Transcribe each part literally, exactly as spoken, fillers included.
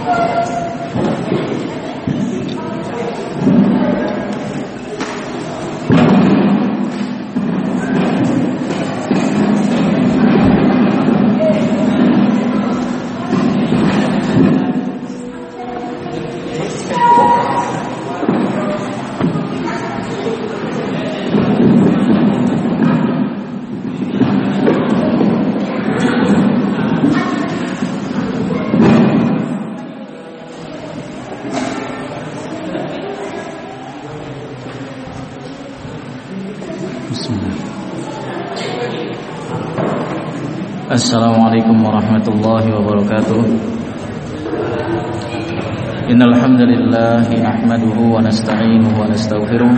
Assalamualaikum warahmatullahi wabarakatuh. Innal hamdalillah nahmaduhu wa nasta'inuhu wa nastaghfiruh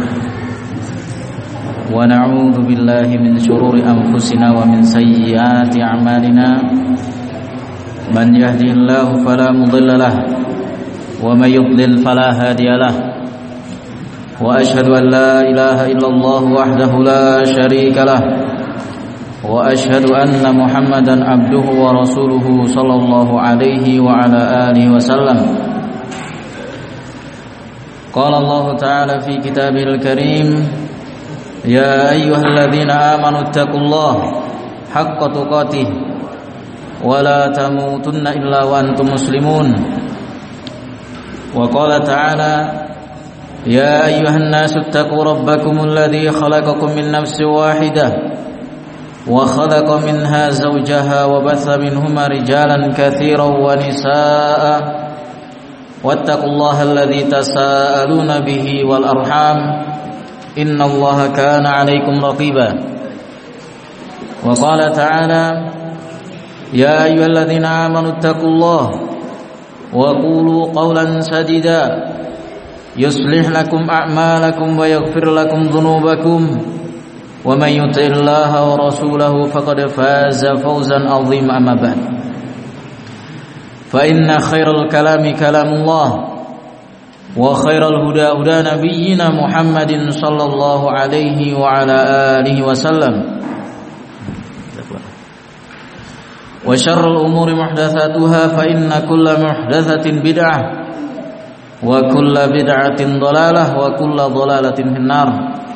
wa na'udzu billahi min shururi anfusina wa min sayyiati a'malina. Man yahdihillahu fala mudilla lahu wa may yudlil fala hadiya lahu. Wa ashhadu an la ilaha illallah wahdahu la syarika lahu wa ashhadu anna Muhammadan abduhu wa rasuluhu sallallahu alaihi wa ala alihi wa sallam. Qala Allah ta'ala fi kitabihil karim, ya ayyuhalladzina amanu taqullaha haqqa tuqatih wa la tamutunna illa wa antum muslimun. Wa qala ta'ala, ya ayyuhan nasu taqu rabbakumul ladzi khalaqakum min nafsin wahidah وخلق منها زوجها وبث منهما رجالا كثيرا ونساء واتقوا الله الذي تساءلون به والأرحام إن الله كان عليكم رقيبا. وقال تعالى يا أيها الذين آمنوا اتقوا الله وقولوا قولا سديدا يصلح لكم أعمالكم ويغفر لكم ذنوبكم ومن يطع الله ورسوله فقد فاز فوزا عظيما. أما بعد فإن خير الكلام كلام الله وخير الهدى هدى نبينا محمد صلى الله عليه وعلى آله وسلم وشر الأمور محدثاتها فإن كل محدثة بدعة وكل بدعة ضلالة وكل ضلالة في النار.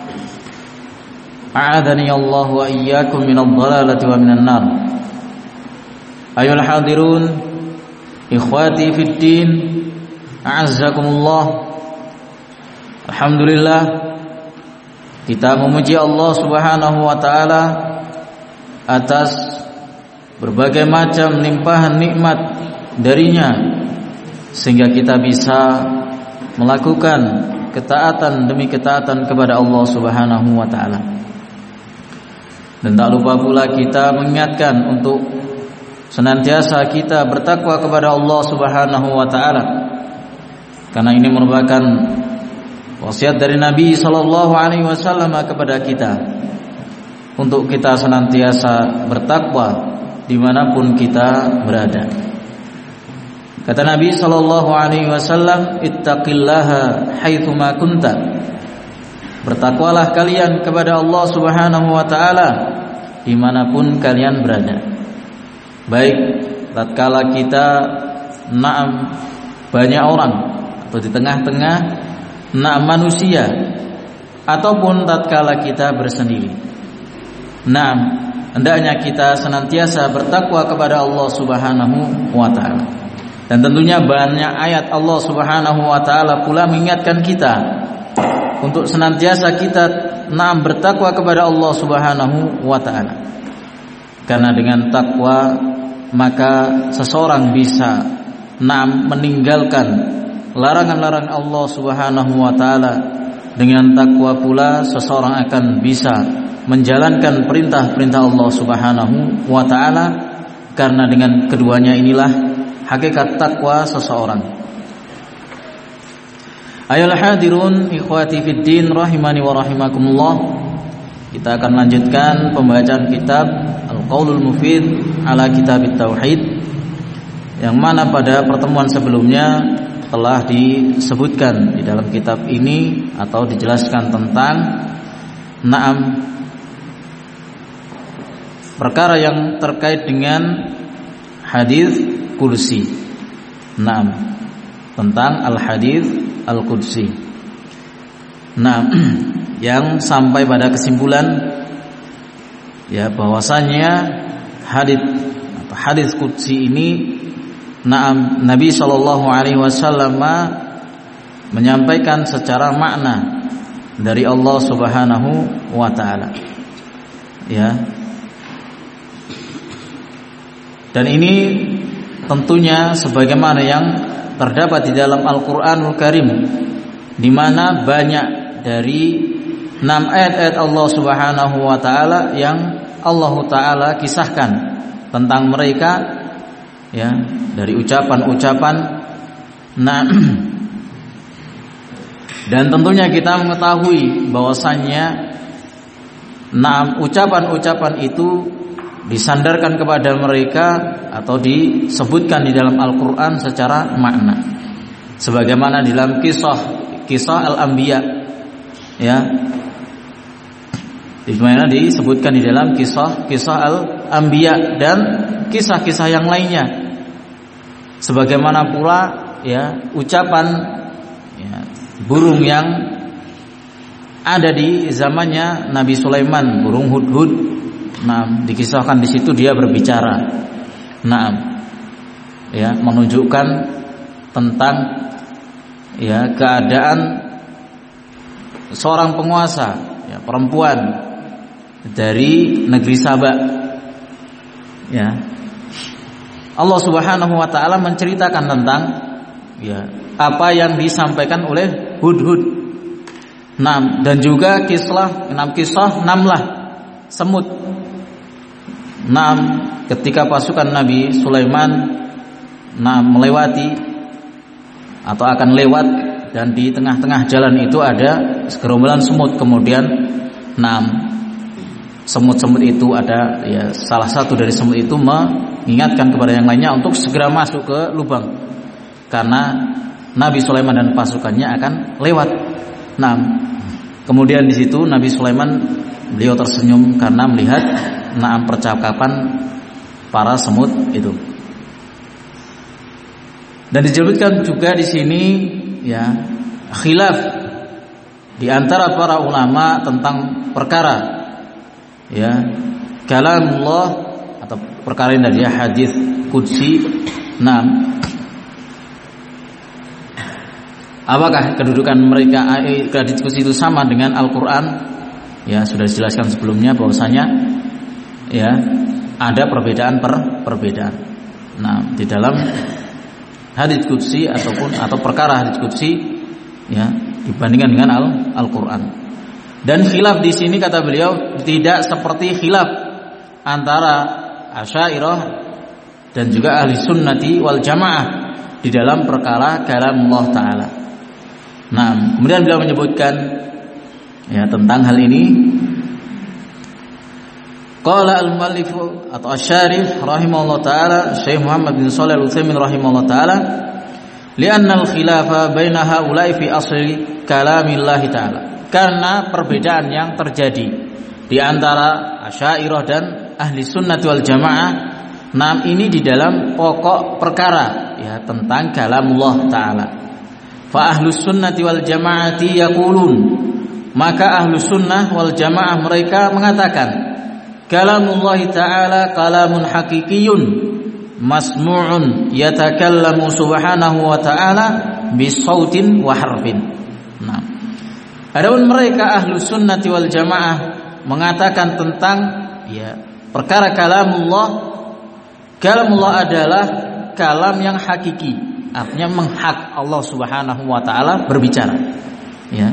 A'adhani Allah wa iyyakum minadh dhalalati wa minan nar. Ayyuhal hadirun, ikhwati fid din, a'azzakumullah. Alhamdulillah, kita memuji Allah Subhanahu wa taala atas berbagai macam limpahan nikmat darinya sehingga kita bisa melakukan ketaatan demi ketaatan kepada Allah Subhanahu wa taala. Dan tak lupa pula kita mengingatkan untuk senantiasa kita bertakwa kepada Allah Subhanahu wa taala. Karena ini merupakan wasiat dari Nabi sallallahu alaihi wasallam kepada kita untuk kita senantiasa bertakwa dimanapun kita berada. Kata Nabi sallallahu alaihi wasallam, ittaqillaha haitsu ma kunta. Bertakwalah kalian kepada Allah Subhanahu wa taala dimanapun kalian berada. Baik tatkala kita na'am banyak orang atau di tengah-tengah na'am manusia, ataupun tatkala kita bersendiri. Na'am, hendaknya kita senantiasa bertakwa kepada Allah Subhanahu wa taala. Dan tentunya banyak ayat Allah Subhanahu wa taala pula mengingatkan kita untuk senantiasa kita naam bertakwa kepada Allah Subhanahu wa taala. Karena dengan takwa maka seseorang bisa naam meninggalkan larangan-larangan Allah Subhanahu wa taala. Dengan takwa pula seseorang akan bisa menjalankan perintah-perintah Allah Subhanahu wa taala, karena dengan keduanya inilah hakikat takwa seseorang. Ayolah hadirun ikhwati fid din rahimani wa rahimakumullah. Kita akan lanjutkan pembacaan kitab Al-Qaulul Mufid ala Kitabit Tauhid, yang mana pada pertemuan sebelumnya telah disebutkan di dalam kitab ini atau dijelaskan tentang na'am perkara yang terkait dengan hadis kursi. Na'am, tentang al-hadits al-qudsi. Nah, yang sampai pada kesimpulan ya bahwasanya hadits hadits qudsi ini Naam, Nabi Shallallahu Alaihi Wasallam menyampaikan secara makna dari Allah Subhanahu Wa Taala, ya. Dan ini tentunya sebagaimana yang terdapat di dalam Al-Quranul Karim, di mana banyak dari enam ayat-ayat Allah Subhanahu Wa Taala yang Allah Taala kisahkan tentang mereka, ya, dari ucapan-ucapan. Nah, dan tentunya kita mengetahui bahwasannya nah, ucapan-ucapan itu disandarkan kepada mereka atau disebutkan di dalam Al-Quran secara makna, sebagaimana di dalam kisah kisah Al-Anbiya, ya, di mana disebutkan di dalam kisah kisah Al-Anbiya dan kisah-kisah yang lainnya. Sebagaimana pula ya ucapan ya, burung yang ada di zamannya Nabi Sulaiman, burung hudhud. Nah, dikisahkan di situ dia berbicara. Nah, ya, menunjukkan tentang ya keadaan seorang penguasa, ya, perempuan dari negeri Saba. Ya, Allah Subhanahu Wa Taala menceritakan tentang ya apa yang disampaikan oleh hudhud. Nam, dan juga kisah enam kisah namlah, semut. Nam, ketika pasukan Nabi Sulaiman nam melewati atau akan lewat, dan di tengah-tengah jalan itu ada segerombolan semut. Kemudian nam semut-semut itu ada ya salah satu dari semut itu mengingatkan kepada yang lainnya untuk segera masuk ke lubang, karena Nabi Sulaiman dan pasukannya akan lewat. Nah, kemudian di situ Nabi Sulaiman beliau tersenyum karena melihat naam percakapan para semut itu. Dan disebutkan juga di sini ya khilaf di antara para ulama tentang perkara ya kalamullah atau perkara ini dari hadis qudsi. Nah, apakah kedudukan mereka hadis qudsi itu sama dengan Al-Qur'an? Ya, sudah dijelaskan sebelumnya bahwasanya ya ada perbedaan per perbedaan. Nah, di dalam hadis qudsi ataupun atau perkara hadis qudsi ya dibandingkan dengan Al Al-Qur'an. Dan khilaf di sini kata beliau tidak seperti khilaf antara Asy'ariyah dan juga ahli sunnati wal jamaah di dalam perkara kalamullah ta'ala. Nah, kemudian beliau menyebutkan ya tentang hal ini. Qala al-muallif atau asy-syarih rahimahullah taala Syekh Muhammad bin Shalih Al-Utsaimin rahimahullah taala, li'anna al-khilafa baina haula'i fi asli kalamillah taala. Karena perbedaan yang terjadi di antara Asy'ariyah dan ahli sunnati wal jamaah, nam ini di dalam pokok perkara ya tentang kalamullah taala. Fa ahlus sunnati wal jamaati yaqulun, maka ahlus sunnah wal jamaah mereka mengatakan kalamullah ta'ala kalamun haqiqiyyun masmu'un yatakallamu subhanahu wa ta'ala bisautin wa harfin. Nah, adapun mereka ahlus sunnati wal jamaah mengatakan tentang ya perkara kalamullah, kalamullah adalah kalam yang hakiki, artinya menghak Allah Subhanahu wa ta'ala berbicara ya.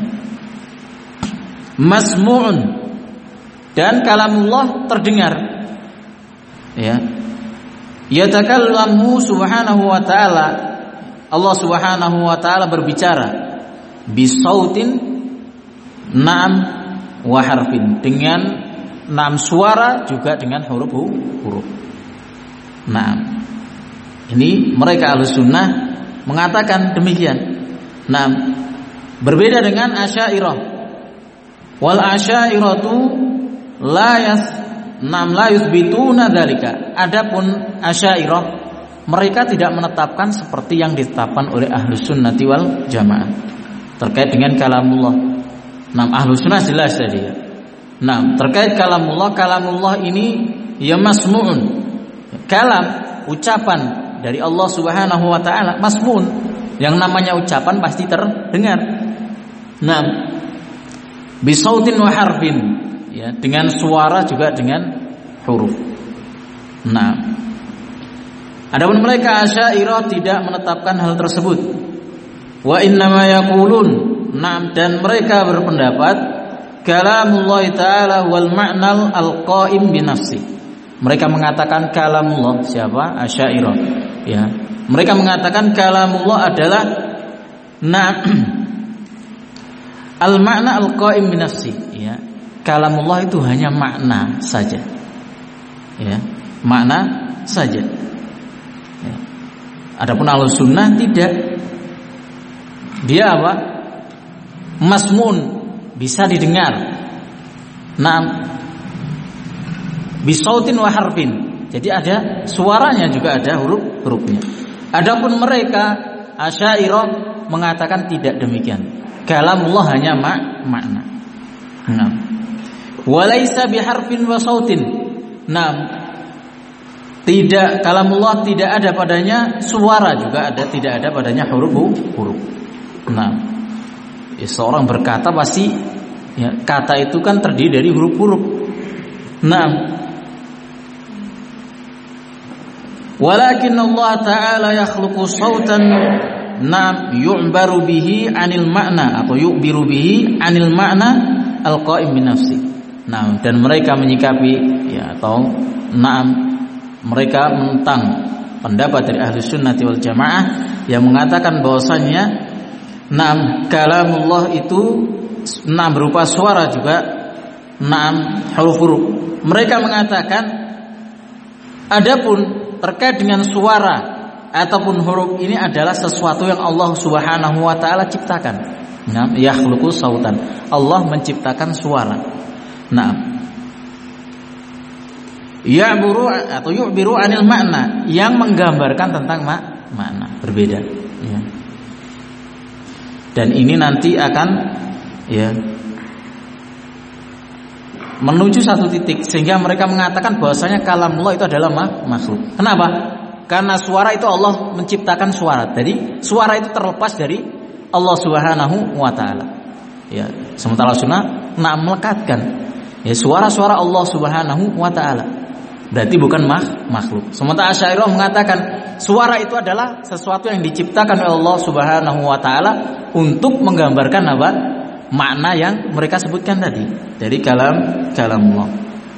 Masmu'un, dan kalamullah terdengar ya. Yatakallamu subhanahu wa ta'ala, Allah Subhanahu wa ta'ala berbicara bisautin na'am wa harfin, dengan na'am suara juga dengan huruf huruf. Na'am, ini mereka Ahlussunnah mengatakan demikian. Na'am, berbeda dengan Asy'ariyah. Wal asy'ariyatu la yas nam la yusbituna dzalika. Adapun Asy'ariyah mereka tidak menetapkan seperti yang ditetapkan oleh Ahlus Sunnati wal Jamaah terkait dengan kalamullah. Nah, Ahlus Sunnah jelas tadi ya. Nah, terkait kalamullah, kalamullah ini ya masmu'un. Kalam, ucapan dari Allah Subhanahu wa taala masmun. Yang namanya ucapan pasti terdengar. Nah, bisautin wa harfin, ya, dengan suara juga dengan huruf. Nah, adapun mereka Asy'ariyah tidak menetapkan hal tersebut. Wa innama yaqulun, nah, dan mereka berpendapat kalamullah taala wal ma'nal al-qa'im bi nafsi. Mereka mengatakan kalamullah, siapa? Asy'ariyah, ya. Mereka mengatakan kalamullah adalah na al-ma'na al-qa'im bi nafsi, ya. Kalamullah itu hanya makna saja. Ya, makna saja. Ya. Adapun Ahlus Sunnah tidak. Dia apa? Masmun, bisa didengar. Nah, bisautin wa harfin. Jadi ada suaranya juga ada huruf-hurufnya. Adapun mereka Asy'ariyah mengatakan tidak demikian. Kalamullah hanya mak makna. Nah, walaisa biharfin wa sautin. Nah, tidak, kalamullah tidak ada padanya suara juga ada, tidak ada padanya huruf-huruf. Nah, ya, seorang berkata pasti ya, kata itu kan terdiri dari huruf-huruf. Nah, walakin Allah Ta'ala yakhluqu sautan nam yu'baru bihi 'anil ma'na atau yu'biru bihi 'anil ma'na al-qa'im bi nafsi. Nah, dan mereka menyikapi ya atau na'am mereka mentang pendapat dari Ahlus Sunnati wal Jamaah yang mengatakan bahwasanya na'am kalamullah itu na'am berupa suara juga na'am huruf-huruf. Mereka mengatakan adapun terkait dengan suara ataupun huruf ini adalah sesuatu yang Allah Subhanahu wa taala ciptakan. Nah, yakhluqu sautan. Allah menciptakan suara. Nah, ya'buru atau yu'biru 'anil makna, yang menggambarkan tentang mak makna berbeda, ya. Dan ini nanti akan ya menuju satu titik sehingga mereka mengatakan bahwasanya kalamullah itu adalah makhluk. Kenapa? Karena suara itu Allah menciptakan suara. Jadi suara itu terlepas dari Allah Subhanahu wa taala. Ya, sementara sunnah nak melekatkan ya suara-suara Allah Subhanahu wa taala. Berarti bukan makhluk. Sementara Asy'ariyah mengatakan suara itu adalah sesuatu yang diciptakan oleh Allah Subhanahu wa taala untuk menggambarkan apa? Makna yang mereka sebutkan tadi dari kalam kalamullah.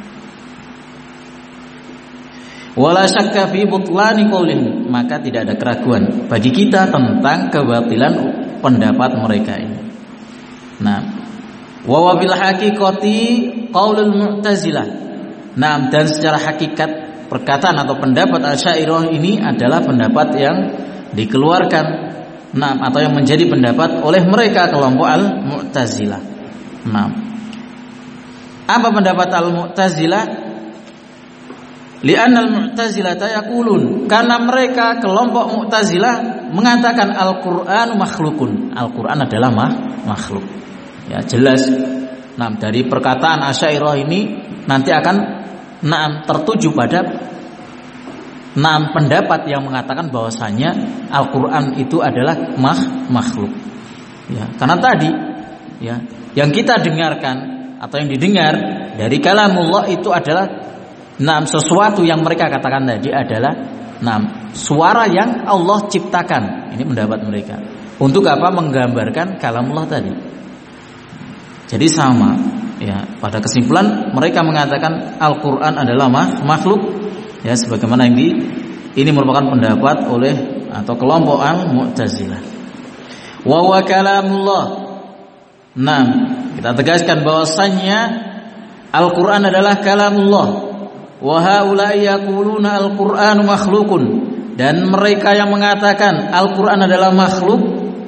Wala syakka fi butlani qaulin, maka tidak ada keraguan bagi kita tentang kebatilan pendapat mereka ini. Nah, wa wa bil haqiqati qaulul Mu'tazilah. Nah, dan secara hakikat perkataan atau pendapat Asy'ariyah ini adalah pendapat yang dikeluarkan, nah, atau yang menjadi pendapat oleh mereka kelompok Al-Mu'tazilah. Nah, apa pendapat Al-Mu'tazilah? Li'anna al-Mu'tazilah yaqulun, karena mereka kelompok Mu'tazilah mengatakan Al-Qur'an makhlukun. Al-Qur'an adalah makhluk. Ya, jelas. Nah, dari perkataan Asy'ariyah ini nanti akan nah, tertuju pada nah, pendapat yang mengatakan bahwasanya Al-Qur'an itu adalah makhluk. Ya, karena tadi ya, yang kita dengarkan atau yang didengar dari kalamullah itu adalah nah, sesuatu yang mereka katakan tadi adalah nah, suara yang Allah ciptakan. Ini pendapat mereka. Untuk apa? Menggambarkan kalamullah tadi. Jadi sama ya, pada kesimpulan mereka mengatakan Al-Qur'an adalah makhluk ya, sebagaimana yang di ini merupakan pendapat oleh atau kelompok Al-Mu'tazilah. Wa wa kalamullah. Nah, kita tegaskan bahwasannya Al-Qur'an adalah kalamullah. Wa haula'i yaquluna al-Qur'anu makhlukun, dan mereka yang mengatakan Al-Qur'an adalah makhluk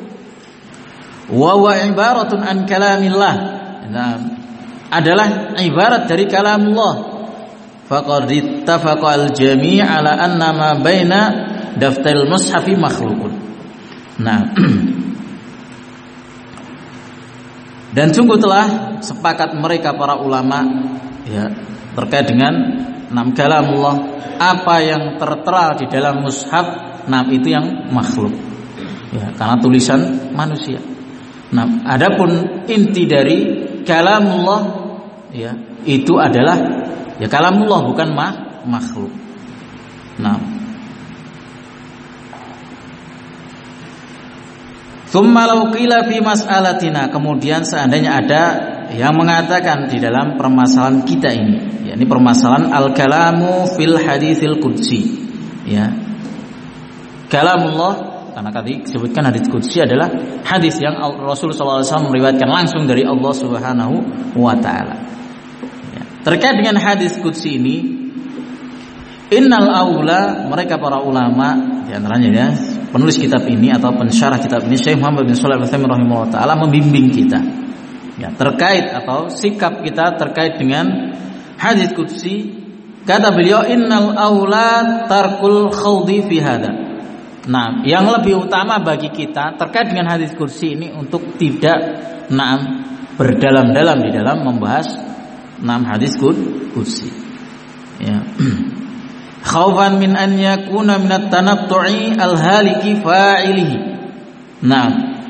wa wa ibaratun an kalamillah. Nah, adalah ibarat dari kalamullah. Faqad ittafaqa al-jami' ala anna ma baina daftaril mushafi makhluqun. Nah, dan sungguh telah sepakat mereka para ulama ya terkait dengan nam kalamullah, apa yang tertera di dalam mushaf, nam itu yang makhluk. Ya, karena tulisan manusia. Nah, adapun inti dari kalamullah ya itu adalah ya kalamullah, bukan mah, makhluk. Nah, tsumma law qila fi mas'alatina, kemudian seandainya ada yang mengatakan di dalam permasalahan kita ini, yakni permasalahan al-kalamu fil haditsil qudsi, ya. Kalamullah, karena tadi disebutkan hadits qudsi adalah hadis yang Rasul sallallahu alaihi wasallam meriwayatkan langsung dari Allah Subhanahu wa taala. Ya. Terkait dengan hadis qudsi ini, innal aula, mereka para ulama di antaranya ya penulis kitab ini atau pensyarah kitab ini Syekh Muhammad bin Shalih Al-Utsaimin rahimahullah taala membimbing kita ya terkait atau sikap kita terkait dengan hadis qudsi. Kata beliau, innal aula tarkul khawdi fi hada. Nah, yang lebih utama bagi kita terkait dengan hadis qudsi ini untuk tidak naam berdalam-dalam di dalam membahas naam hadis qudsi. Ya. Khaufan min an yakuna min at-tanattu'i al-haliki fa'ilihi. Nah,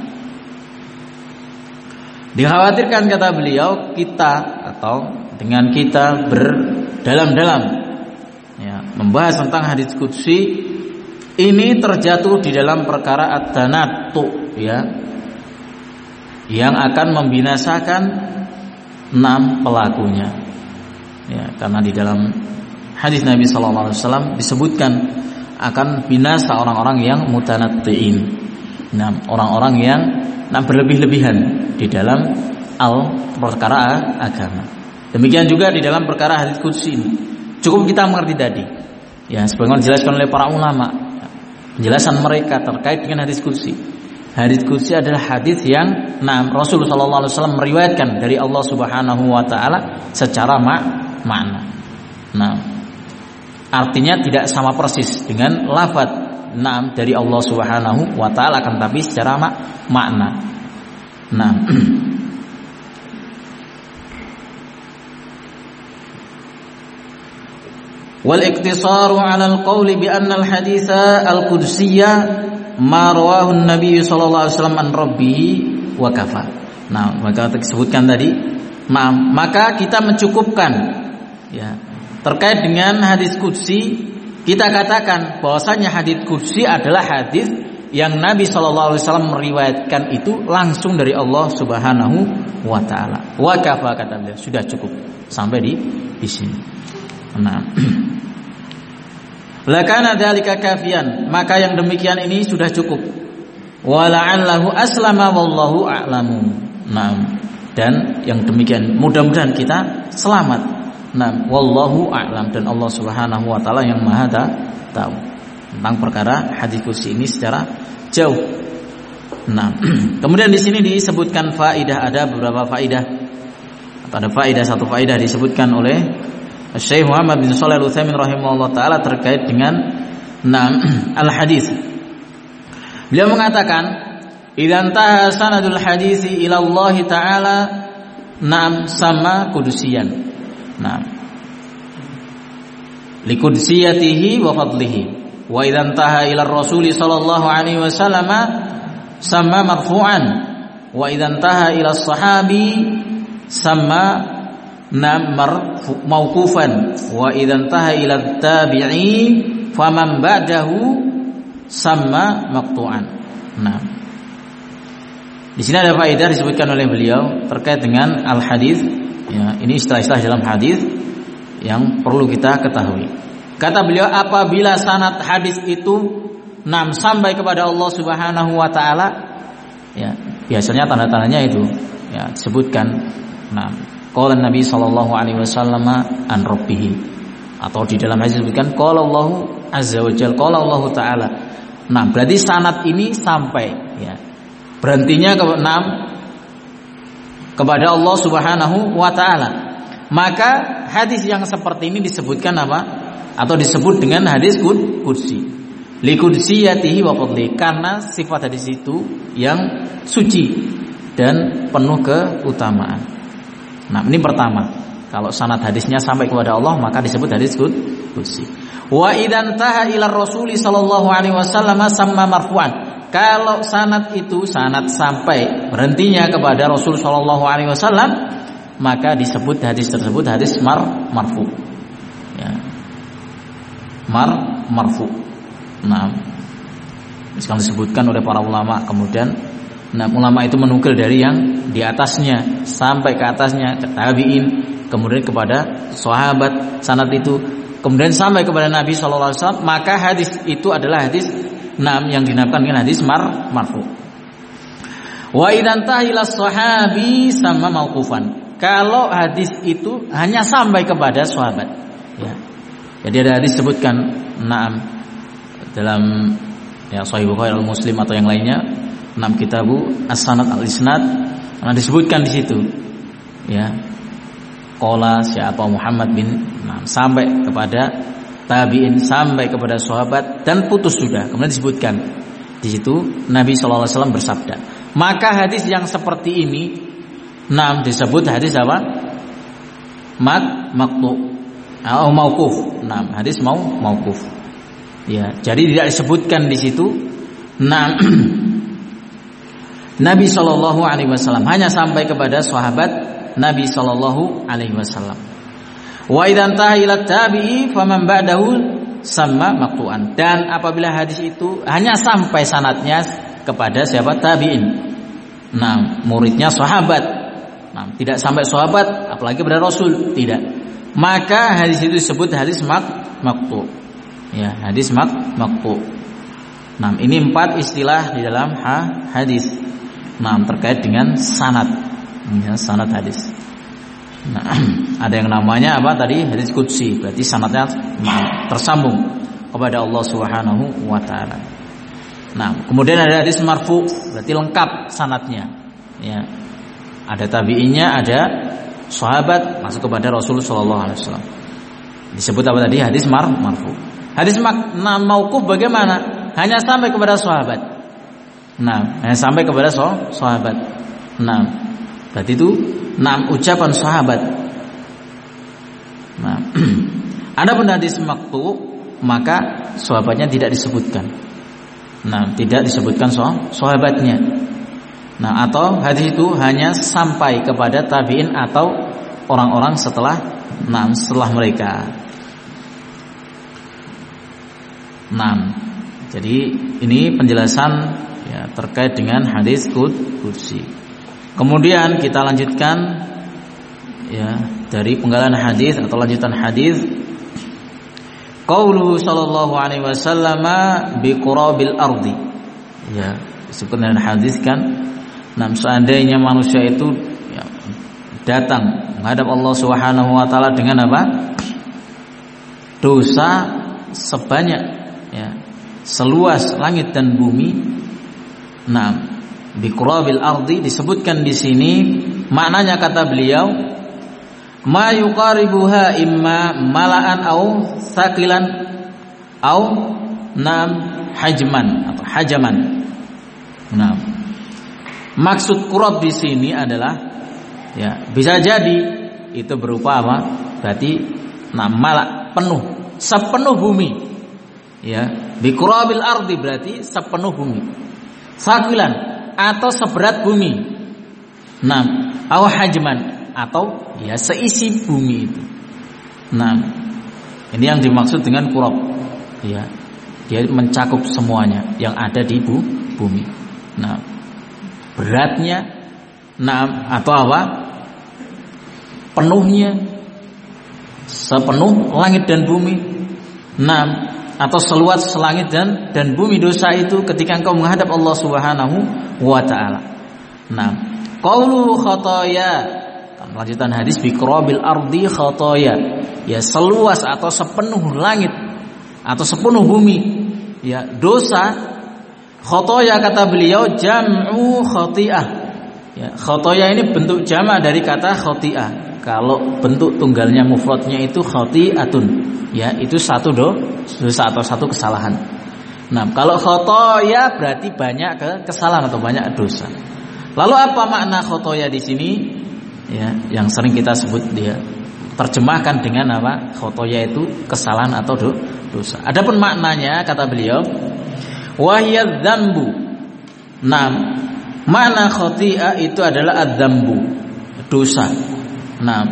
dikhawatirkan kata beliau kita atau dengan kita berdalam-dalam ya, membahas tentang hadits qudsi ini terjatuh di dalam perkara at-tanattu ya, yang akan membinasakan enam pelakunya ya, karena di dalam hadis Nabi sallallahu alaihi wasallam disebutkan akan binasa orang-orang yang mutanattiin. Nah, orang-orang yang nah, berlebih-lebihan di dalam al perkara agama. Demikian juga di dalam perkara hadis qudsi ini. Cukup kita mengerti tadi. Ya, sebagaimana dijelaskan oleh para ulama, penjelasan mereka terkait dengan hadis qudsi. Hadis qudsi adalah hadis yang nah, Rasul sallallahu alaihi wasallam meriwayatkan dari Allah Subhanahu wa taala secara mak makna. Nah, artinya tidak sama persis dengan lafaz naam dari Allah Subhanahu wa taala, akan tapi secara mak makna. Nah, wal iktisaru 'ala al-qawli bi anna al-haditsa al-qudsiyya ma rawahu an-nabiy sallallahu alaihi wasallam an rabbih wa kafa. Nah, maka disebutkan tadi, maka kita mencukupkan ya terkait dengan hadis qudsi, kita katakan bahwasanya hadis qudsi adalah hadis yang Nabi sallallahu alaihi wasallam meriwayatkan itu langsung dari Allah Subhanahu wa taala. Wa kafa, kata beliau, sudah cukup sampai di di sini. Nah, lakana dzalika kafian, maka yang demikian ini sudah cukup. Wa la'allahu aslama wallahu a'lamu. Nah, dan yang demikian mudah-mudahan kita selamat. Nah, wallahu a'lam, dan Allah Subhanahu wa taala yang Maha tahu tentang perkara hadis qudsi ini secara jauh. Nah, kemudian di sini disebutkan faidah, ada beberapa faidah. Atau ada faidah, satu faidah disebutkan oleh Syekh Muhammad bin Shalih Al-Utsaimin rahimahullah taala terkait dengan nam al-hadis. Beliau mengatakan, "Idzan taha sanadul hadisi ila Allah taala nam sama qudusiyan." Nah, liqudsiyatihi wa fadlihi. Wa idzan taha ila Rasul sallallahu alaihi wasallam sama marfu'an. Wa idzan taha ila sahabi sama nam marfu mauqufan. Wa idzan taha ila tabi'i faman ba'dahu sama maqtu'an. Nah, di sini ada faedah disebutkan oleh beliau terkait dengan al-hadis. Ya, ini istilah-istilah dalam hadis yang perlu kita ketahui. Kata beliau, apabila sanad hadis itu nam sampai kepada Allah Subhanahu wa taala, ya, biasanya tanda-tandanya itu ya disebutkan nam qala Nabi sallallahu alaihi wasallam an rabbih, atau di dalam hadis disebutkan qala Allah azza wa jalla, qala Allah taala. Nah, berarti sanad ini sampai ya. Berhentinya ke enam kepada Allah Subhanahu wa taala. Maka hadis yang seperti ini disebutkan apa? Atau disebut dengan hadis qudsi. Liqudsiyatihi wa fadli, karena sifat hadis itu yang suci dan penuh keutamaan. Nah, ini pertama. Kalau sanad hadisnya sampai kepada Allah maka disebut hadis qudsi. Wa idan taha ila Rasul sallallahu alaihi wasallam samma marfu'an. Kalau sanad itu sanad sampai berhentinya kepada Rasul sallallahu alaihi wasallam maka disebut hadis tersebut hadis mar marfu. Ya. Mar marfu. Nah, sekarang disebutkan oleh para ulama, kemudian nah, ulama itu menukil dari yang di atasnya sampai ke atasnya ke tabi'in, kemudian kepada sahabat sanad itu, kemudian sampai kepada Nabi sallallahu alaihi wasallam, maka hadis itu adalah hadis enam yang dinamakan dengan hadis mar marfu. Wa idan tahila sahabi sama mauqufan. Kalau hadis itu hanya sampai kepada sahabat, ya. Jadi ada hadis sebutkan enam dalam ya Sahih Bukhari al Muslim atau yang lainnya, enam kitabu as-sanad al-isnad, nah disebutkan di situ ya qala siapa Muhammad bin nah, sampai kepada tabi'in, sampai kepada sahabat dan putus sudah. Kemudian disebutkan di situ Nabi sallallahu alaihi wasallam bersabda. Maka hadis yang seperti ini enam disebut hadis apa? Mak maqtu atau mauquf. Enam hadis mau mauquf. Ya, jadi tidak disebutkan di situ nah Nabi sallallahu alaihi wasallam, hanya sampai kepada sahabat Nabi sallallahu alaihi wasallam. Wa idan taha ila tabi'i faman ba'dahu sama maqtu'an. Dan apabila hadis itu hanya sampai sanadnya kepada siapa? Tabi'in. Nah, muridnya sahabat. Nah, tidak sampai sahabat apalagi kepada Rasul, tidak. Maka hadis itu disebut hadis mak maqtu'. Ya, hadis mak maqtu. Nah, ini empat istilah di dalam ha, hadis. Nah, terkait dengan sanad. Ya, sanad hadis. Nah, ada yang namanya apa tadi? Hadis qudsi, berarti sanadnya tersambung kepada Allah Subhanahu wa taala. Nah, kemudian ada hadis marfu, berarti lengkap sanadnya. Ya. Ada tabi'innya, ada sahabat masuk kepada Rasul sallallahu alaihi wasallam. Disebut apa tadi? Hadis mar marfu. Hadis makna mauquf bagaimana? Hanya sampai kepada sahabat. Nah, hanya sampai kepada sahabat. Nah, berarti itu enam ucapan sahabat. Nah, adapun hadis maqtu maka sahabatnya tidak disebutkan. Nah, tidak disebutkan sahabatnya. Nah, atau hadis itu hanya sampai kepada tabi'in atau orang-orang setelah enam setelah mereka. Nah, jadi ini penjelasan ya, terkait dengan hadis qudsi. Kemudian kita lanjutkan ya dari penggalan hadis atau lanjutan hadis. Qauluhu sallallahu alaihi wasallam bi qurabil ardi. Ya, disebutkan dalam hadis kan, nah seandainya manusia itu ya, datang menghadap Allah Subhanahu wa taala dengan apa? Dosa sebanyak ya seluas langit dan bumi. Nah, biqurabil ardi disebutkan di sini maknanya kata beliau ma yuqaribuha imma mala'an au saqilan au nam hajman atau hajaman. Nah, maksud qurab di sini adalah ya bisa jadi itu berupa apa? Berarti nah malak penuh, sepenuh bumi. Ya, biqurabil ardi berarti sepenuh bumi. Saqilan atau seberat bumi. Nah, aw hajman atau ya seisi bumi itu. Nah, ini yang dimaksud dengan qurab. Ya, dia mencakup semuanya yang ada di bumi. Nah, beratnya nah atau apa? Penuhnya sepenuh langit dan bumi. Nah, atau seluas langit dan dan bumi dosa itu ketika engkau menghadap Allah Subhanahu wa taala. Nah, qaulu khataya, lanjutan hadis biqurabil ardi khataya, ya seluas atau sepenuh langit atau sepenuh bumi, ya dosa. Khataya kata beliau jam'u khati'ah. Ya, khataya ini bentuk jamak dari kata khati'ah. Kalau bentuk tunggalnya mufradnya itu khati'atun, ya itu satu do, dosa atau satu kesalahan. Nah, kalau khotoya berarti banyak ke kesalahan atau banyak dosa. Lalu apa makna khotoya di sini? Ya, yang sering kita sebut dia terjemahkan dengan apa? Khotoya itu kesalahan atau do, dosa. Adapun maknanya kata beliau, wahyadz dzambu. Nah, makna khoti'ah itu adalah adzambu, dosa. Nah,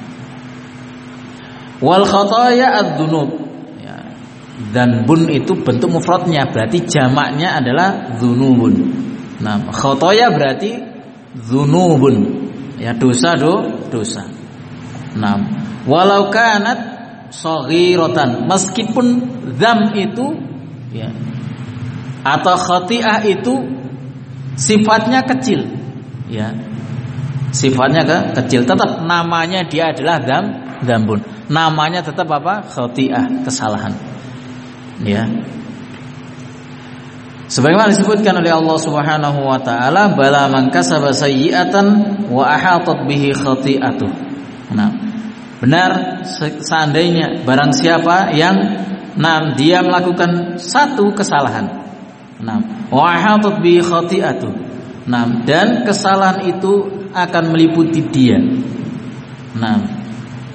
wal khotoya adzunub. Dan bun itu bentuk mufradnya, berarti jamaknya adalah dzunubun. Nah, khotoya berarti dzunubun, ya dosa do dosa. Nah, walau kanat shaghiratan, meskipun dzam itu ya atau khoti'ah itu sifatnya kecil, ya sifatnya ke kecil, tetap namanya dia adalah dzam dzambun. Namanya tetap apa? Khoti'ah, kesalahan. Ya. Sebagaimana disebutkan oleh Allah Subhanahu wa taala, bala man kasaba sayyi'atan wa ahatat bihi khati'atuh. Nah, benar seandainya barang siapa yang nah dia melakukan satu kesalahan. Nah, wa ahatat bihi khati'atuh. Nah, dan kesalahan itu akan meliputi dia. Nah,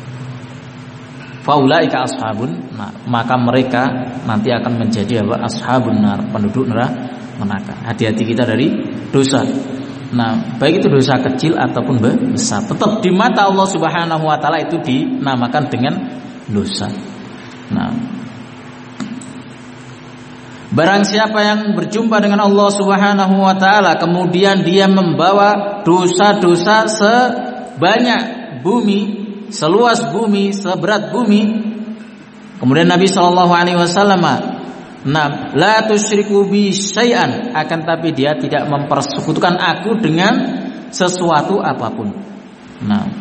faulaika ashabun, nah, maka mereka nanti akan menjadi apa? Ashabun nar, penduduk neraka. Hati-hati kita dari dosa. Nah, baik itu dosa kecil ataupun besar, tetap di mata Allah Subhanahu wa taala itu dinamakan dengan dosa. Nah, barang siapa yang berjumpa dengan Allah Subhanahu wa taala kemudian dia membawa dosa-dosa sebanyak bumi, seluas bumi, seberat bumi. Kemudian Nabi sallallahu alaihi wasallam, "Nah, la tusyriku bi syai'an," akan tapi dia tidak mempersekutukan aku dengan sesuatu apapun. Nah,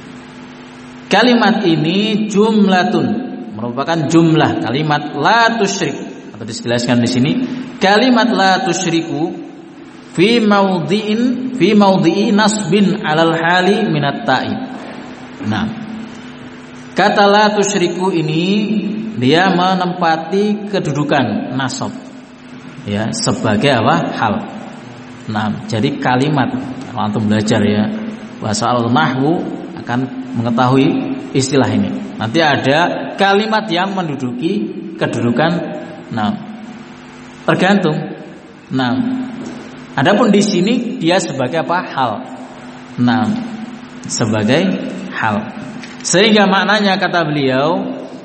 kalimat ini jumlatun, merupakan jumlah kalimat la tusyrik, atau dijelaskan di sini kalimat la tusyriku fi maudhi'in fi maudhi'i nasbin 'alal hali minat ta'i. Nah, kata la tusyriku ini dia menempati kedudukan nasab, ya, sebagai apa? Hal. Nah, jadi kalimat, kalau antum belajar ya bahasa al-nahwu akan mengetahui istilah ini. Nanti ada kalimat yang menduduki kedudukan, nah, tergantung. Nah, adapun di sini dia sebagai apa? Hal. Nah, sebagai hal. Sehingga maknanya kata beliau,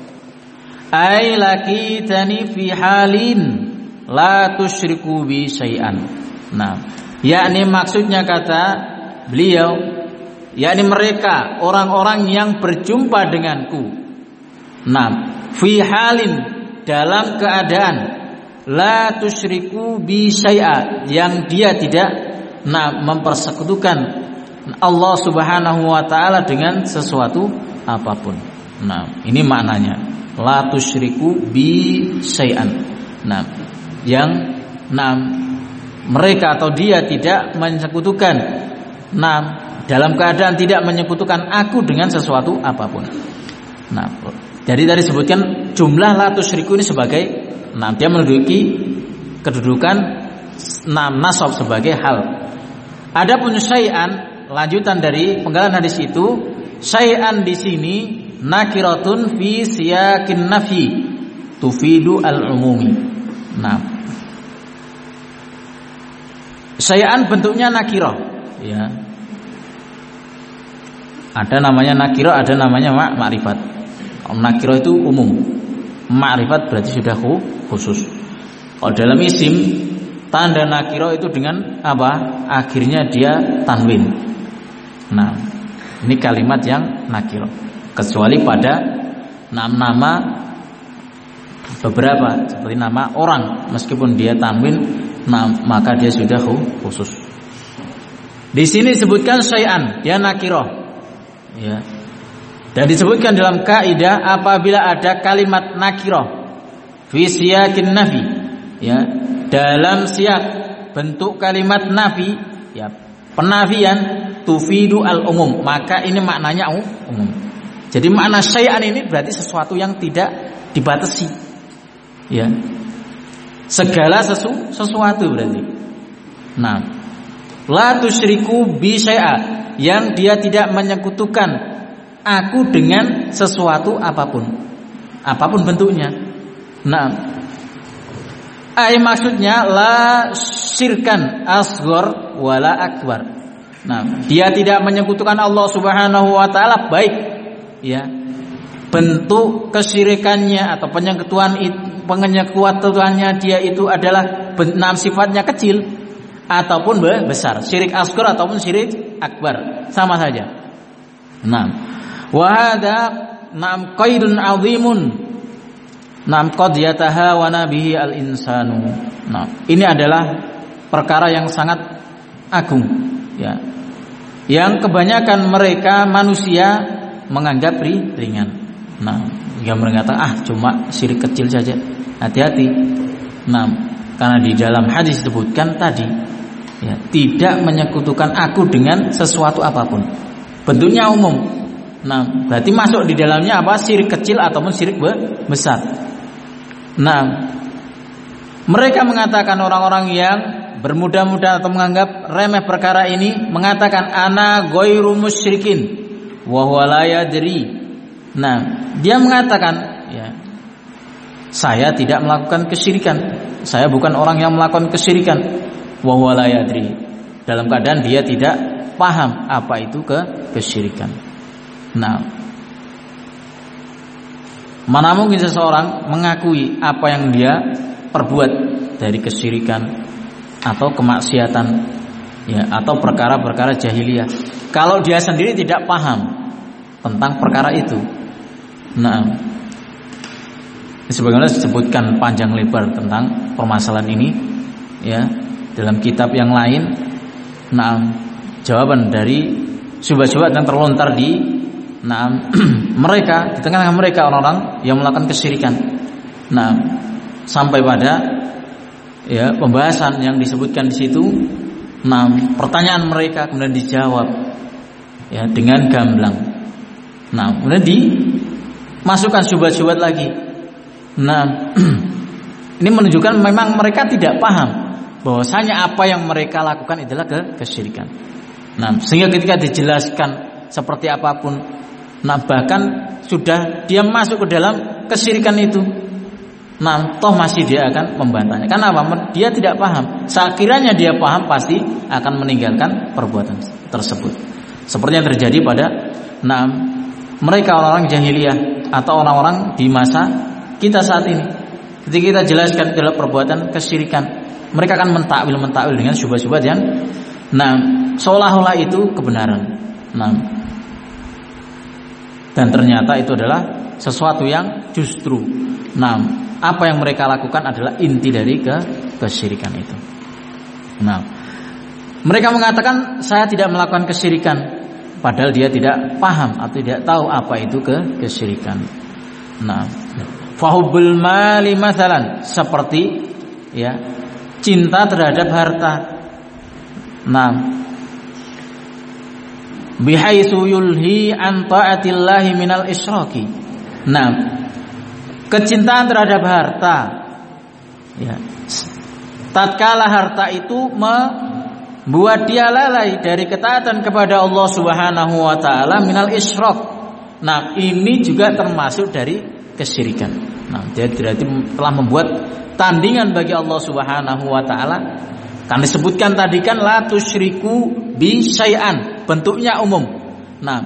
ai lakitani fi halin la tusyriku bi syai'an. Nah, yakni maksudnya kata beliau, yakni mereka orang-orang yang berjumpa denganku. Nah, fi halin dalam keadaan la tusyriku bi syai'a, yang dia tidak nah mempersekutukan Allah Subhanahu wa taala dengan sesuatu apapun. Nah, ini maknanya la tusyriku bi syai'an. Nah, yang nah mereka atau dia tidak menyekutukan, nah dalam keadaan tidak menyekutukan aku dengan sesuatu apapun. Nah, jadi tadi sebutkan jumlah la tusyriku ini sebagai, nah dia menduduki kedudukan nah nasab sebagai hal. Adapun syai'an, lanjutan dari penggalan hadis itu, syai'an di sini nakiratun fi siyaqin nafi tufidu al-umumi. Nah, syai'an bentuknya nakirah, ya. Ada namanya nakirah, ada namanya ma'rifat. Nakirah itu umum, ma'rifat berarti sudah khusus. Kalau dalam isim, tanda nakirah itu dengan apa? Akhirnya dia tanwin. Nah, ini kalimat yang nakirah, kecuali pada nama-nama beberapa seperti nama orang, meskipun dia tanwin, nah, maka dia sudah khusus. Di sini disebutkan syai'an, dia nakirah, ya. Dan disebutkan dalam kaidah apabila ada kalimat nakirah fi siyaqin nafi, ya, dalam siyak bentuk kalimat nafi, ya, penafian, tufidu al-umum, maka ini maknanya umum. Jadi makna syai'an ini berarti sesuatu yang tidak dibatasi, ya. segala sesu, sesuatu berarti. Nah, la tusyriku bi syai'a, yang dia tidak menyekutukan aku dengan sesuatu apapun, apapun bentuknya. Nah, ay maksudnya la syirkan asghar wala akbar. Nah, dia tidak menyekutukan Allah Subhanahu wa taala, baik ya bentuk kesyirikannya atau penyekutuan penyekutuannya dia itu adalah enam sifatnya kecil ataupun besar, syirik asghar ataupun syirik akbar, sama saja. Nah, wa hadza nam qaidun azimun. Nam qad yatahawana bihi al-insanu. Nah, ini adalah perkara yang sangat agung ya. Yang kebanyakan mereka manusia menganggap ringan. Nah, yang mengatakan ah cuma syirik kecil saja. Hati-hati. Nah, karena di dalam hadis disebutkan tadi ya, tidak menyekutukan aku dengan sesuatu apapun. Bentuknya umum. Nah, berarti masuk di dalamnya apa? Syirik kecil ataupun syirik besar. Nah, mereka mengatakan, orang-orang yang bermudah-mudah atau menganggap remeh perkara ini, mengatakan ana ghairu musyrikin wa huwa la yadri. Nah, dia mengatakan ya, saya tidak melakukan kesyirikan, saya bukan orang yang melakukan kesyirikan, wa huwa la yadri, dalam keadaan dia tidak paham apa itu ke kesyirikan. Nah, mana mungkin seseorang mengakui apa yang dia perbuat dari kesyirikan atau kemaksiatan ya, atau perkara-perkara jahiliyah, kalau dia sendiri tidak paham tentang perkara itu. Nah, sebagaimana disebutkan panjang lebar tentang permasalahan ini ya dalam kitab yang lain. Nah, jawaban dari syubhat-syubhat yang terlontar di nah mereka, di tengah mereka orang-orang yang melakukan kesyirikan. Nah, sampai pada ya pembahasan yang disebutkan di situ. Nah, pertanyaan mereka kemudian dijawab ya dengan gamblang. Nah, kemudian dimasukkan syubhat-syubhat lagi. Nah, ini menunjukkan memang mereka tidak paham bahwasanya apa yang mereka lakukan adalah kesyirikan. Nah, sehingga ketika dijelaskan seperti apapun, nah bahkan sudah dia masuk ke dalam kesyirikan itu, nah toh masih dia akan membantahnya. Kenapa? Dia tidak paham. Sekiranya dia paham, pasti akan meninggalkan perbuatan tersebut. Seperti yang terjadi pada nah mereka orang-orang jahiliyah atau orang-orang di masa kita saat ini. Ketika kita jelaskan dalam perbuatan kesyirikan, mereka akan mentakwil mentakwil dengan syubhat-syubhat yang nah seolah-olah itu kebenaran. Nah, dan ternyata itu adalah sesuatu yang justru nah apa yang mereka lakukan adalah inti dari ke kesyirikan itu. Nah, mereka mengatakan saya tidak melakukan kesyirikan, padahal dia tidak paham atau tidak tahu apa itu ke kesyirikan. Nah, fahubbul mali masalan, seperti ya cinta terhadap harta. Nah, bihaitsu yulhi an taatillahi minal isyraki. Nah, kecintaan terhadap harta ya, tatkala harta itu membuat dia lalai dari ketaatan kepada Allah Subhanahu wa taala minal isyrak. Nah, ini juga termasuk dari kesyirikan. Nah, dia berarti telah membuat tandingan bagi Allah Subhanahu wa taala. Kan disebutkan tadi kan la tusyriku bi syai'an, bentuknya umum. Nah,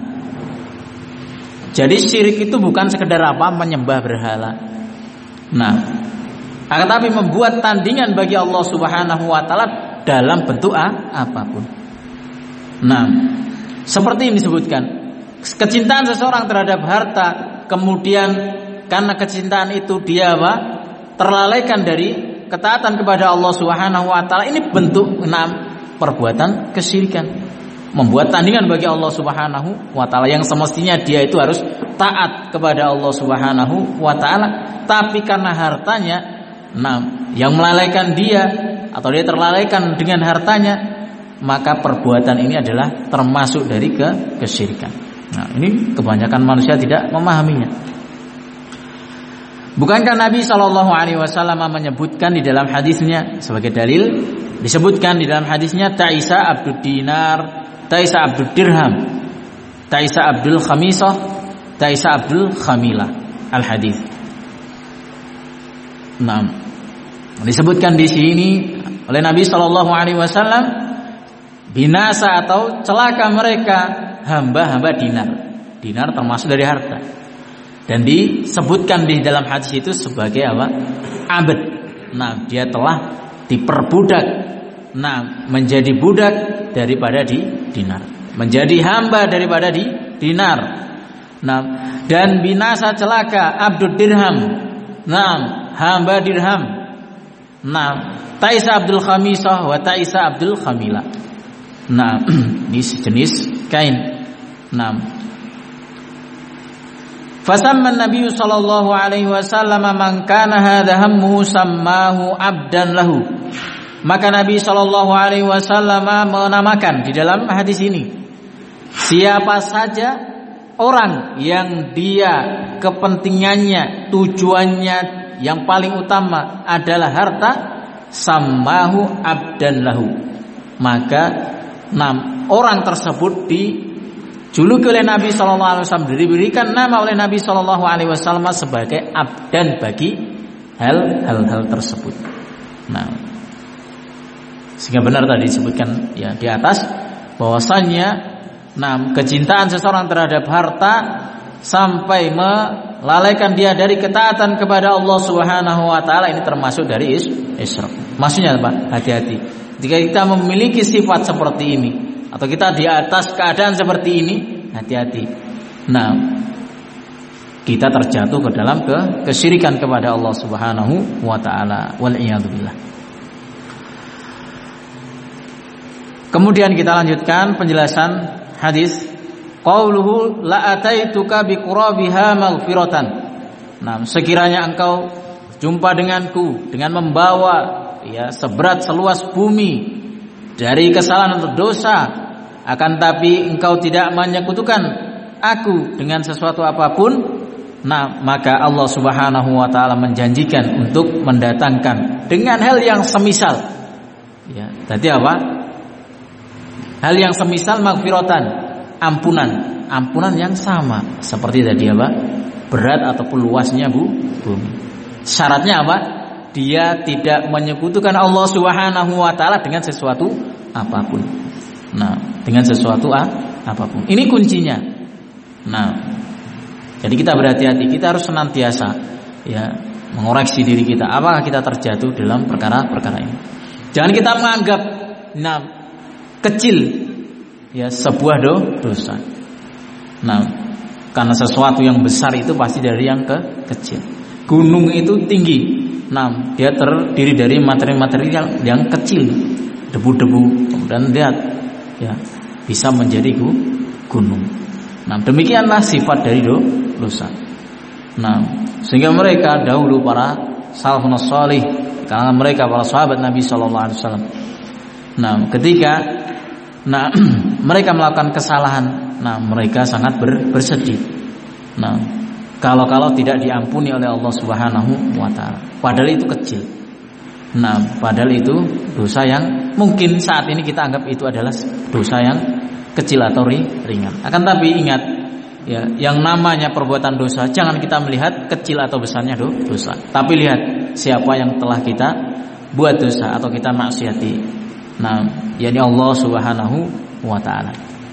jadi syirik itu bukan sekedar apa menyembah berhala. Nah, akan tapi membuat tandingan bagi Allah Subhanahu wa taala dalam bentuk apapun. Nah, seperti ini disebutkan, kecintaan seseorang terhadap harta, kemudian karena kecintaan itu dia apa? Terlalaikan dari ketaatan kepada Allah Subhanahu wa taala, ini bentuk enam perbuatan kesyirikan, membuat tandingan bagi Allah Subhanahu wa taala yang semestinya dia itu harus taat kepada Allah Subhanahu wa taala, tapi karena hartanya enam yang melalaikan dia atau dia terlalaikan dengan hartanya, maka perbuatan ini adalah termasuk dari ke kesyirikan. Nah, ini kebanyakan manusia tidak memahaminya. Bukankah Nabi Shallallahu Alaihi Wasallam menyebutkan di dalam hadisnya sebagai dalil, disebutkan di dalam hadisnya Ta'isa Abdul Dinar, Ta'isa Abdul Dirham, Ta'isa Abdul Khamisah, Ta'isa Abdul Khamilah, al hadis. Nah, disebutkan di sini oleh Nabi Shallallahu Alaihi Wasallam binasa atau celaka mereka hamba-hamba dinar. Dinar termasuk dari harta. Dan disebutkan di dalam hadis itu sebagai apa? Abd. Nah, dia telah diperbudak. Nah, menjadi budak daripada di dinar. Menjadi hamba daripada di dinar. Nah, dan binasa celaka Abdul Dirham. Nah, hamba dirham. Nah, Ta'isa Abdul Khamisah wa Ta'isa Abdul Khamilah. Nah, ini sejenis kain. Nah, fasamman Nabi sallallahu alaihi wasallam man kana hadha hammuhu sammahu abdan lahu. Maka Nabi sallallahu alaihi wasallam menamakan di dalam hadis ini, siapa saja orang yang dia kepentingannya, tujuannya yang paling utama adalah harta, sammahu abdan lahu. Maka enam orang tersebut di juluki oleh Nabi Shallallahu Alaihi Wasallam, diberikan nama oleh Nabi Shallallahu Alaihi Wasallam sebagai abdan bagi hal-hal tersebut. Nah, sehingga benar tadi disebutkan ya di atas bahwasannya, nah, kecintaan seseorang terhadap harta sampai melalaikan dia dari ketaatan kepada Allah Subhanahu Wa Taala ini termasuk dari israf. Maksudnya apa? Hati-hati. Jika kita memiliki sifat seperti ini, atau kita di atas keadaan seperti ini, hati-hati. Nah, kita terjatuh ke dalam ke kesyirikan kepada Allah Subhanahu wa taala. Wal iyadu billah. Kemudian kita lanjutkan penjelasan hadis. Qauluhu la ataituka biqurabiha maghfiratan. Nah, sekiranya engkau jumpa denganku dengan membawa ya seberat seluas bumi dari kesalahan atau dosa, akan tapi engkau tidak menyekutukan aku dengan sesuatu apapun, nah maka Allah Subhanahu wa taala menjanjikan untuk mendatangkan dengan hal yang semisal. Ya, tadi apa? Hal yang semisal maghfiratan, ampunan, ampunan yang sama seperti tadi apa? Berat ataupun luasnya bu bumi. Syaratnya apa? Dia tidak menyekutukan Allah Subhanahu wa taala dengan sesuatu apapun. Nah, dengan sesuatu ah, apapun. Ini kuncinya. Nah, jadi kita berhati-hati, kita harus senantiasa ya mengoreksi diri kita. Apakah kita terjatuh dalam perkara-perkara ini? Jangan kita menganggap nah kecil ya sebuah do, dosa. Nah, karena sesuatu yang besar itu pasti dari yang ke kecil. Gunung itu tinggi. Nah, dia terdiri dari materi-materi yang, yang kecil, debu-debu, kemudian lihat ya bisa menjadi gunung. Nah, demikianlah sifat dari dosa. Nah, sehingga mereka dahulu para salafun salih, kalangan mereka para sahabat Nabi Shallallahu Alaihi Wasallam. Nah, ketika nah mereka melakukan kesalahan, nah mereka sangat ber, bersedih. Nah, kalau-kalau tidak diampuni oleh Allah Subhanahu wa taala. Padahal itu kecil. Nah, padahal itu dosa yang mungkin saat ini kita anggap itu adalah dosa yang kecil atau ringan. Akan tapi ingat, ya, yang namanya perbuatan dosa jangan kita melihat kecil atau besarnya dosa. Tapi lihat siapa yang telah kita buat dosa atau kita maksiati. Nah, yakni Allah Subhanahu wa taala.